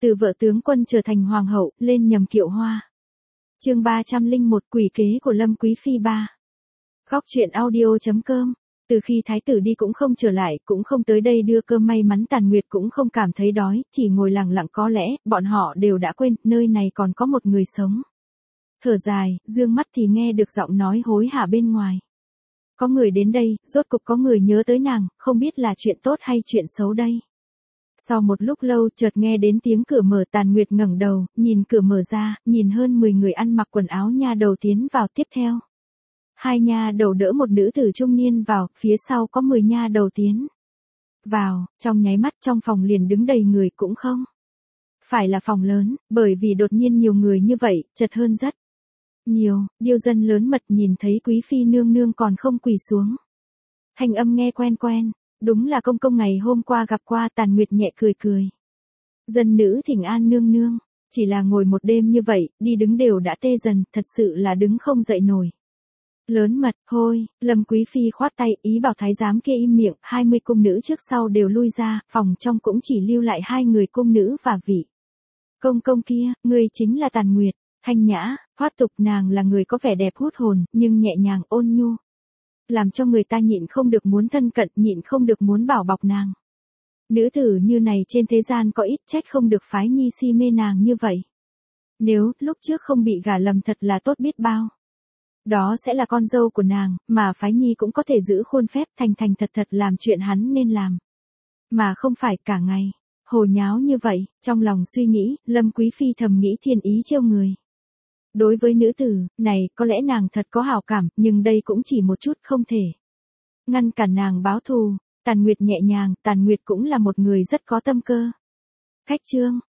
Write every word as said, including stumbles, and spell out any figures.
Từ vợ tướng quân trở thành hoàng hậu, lên nhầm kiệu hoa. Chương ba trăm lẻ một Quỷ kế của Lâm Quý Phi ba. Góc truyện audio chấm com. Từ khi thái tử đi cũng không trở lại, cũng không tới đây đưa cơm, may mắn Tàn Nguyệt cũng không cảm thấy đói, chỉ ngồi lặng lặng, có lẽ bọn họ đều đã quên nơi này còn có một người sống. Thở dài, dương mắt thì nghe được giọng nói hối hả bên ngoài. Có người đến đây, rốt cục có người nhớ tới nàng, không biết là chuyện tốt hay chuyện xấu đây. Sau một lúc lâu chợt nghe đến tiếng cửa mở, Tàn Nguyệt ngẩng đầu, nhìn cửa mở ra, nhìn hơn mười người ăn mặc quần áo nha đầu tiến vào, tiếp theo hai nha đầu đỡ một nữ tử trung niên vào, phía sau có mười nha đầu tiến vào, trong nháy mắt trong phòng liền đứng đầy người, cũng không phải là phòng lớn, bởi vì đột nhiên nhiều người như vậy, chật hơn rất nhiều. Điêu dân lớn mật nhìn thấy Quý Phi nương nương còn không quỳ xuống. Thanh âm nghe quen quen, đúng là công công ngày hôm qua gặp qua. Tàn Nguyệt nhẹ cười cười. Dân nữ thỉnh an nương nương, chỉ là ngồi một đêm như vậy, đi đứng đều đã tê dần, thật sự là đứng không dậy nổi. Lớn mật, thôi, Lâm Quý Phi khoát tay, ý bảo thái giám kia im miệng. Hai mươi cung nữ trước sau đều lui ra, phòng trong cũng chỉ lưu lại hai người cung nữ và vị công công kia. Người chính là Tàn Nguyệt. Thanh nhã, thoát tục, nàng là người có vẻ đẹp hút hồn, nhưng nhẹ nhàng, ôn nhu, làm cho người ta nhịn không được muốn thân cận, nhịn không được muốn bảo bọc nàng. Nữ tử như này trên thế gian có ít, trách không được phái nhi si mê nàng như vậy. Nếu lúc trước không bị gả lầm thật là tốt biết bao. Đó sẽ là con dâu của nàng, mà phái nhi cũng có thể giữ khuôn phép, thành thành thật thật làm chuyện hắn nên làm. Mà không phải cả ngày hồ nháo như vậy. Trong lòng suy nghĩ, Lâm Quý Phi thầm nghĩ thiên ý trêu người. Đối với nữ tử này, có lẽ nàng thật có hảo cảm, nhưng đây cũng chỉ một chút, không thể ngăn cản nàng báo thù. Tàn Nguyệt nhẹ nhàng, Tàn Nguyệt cũng là một người rất có tâm cơ. Khách trương,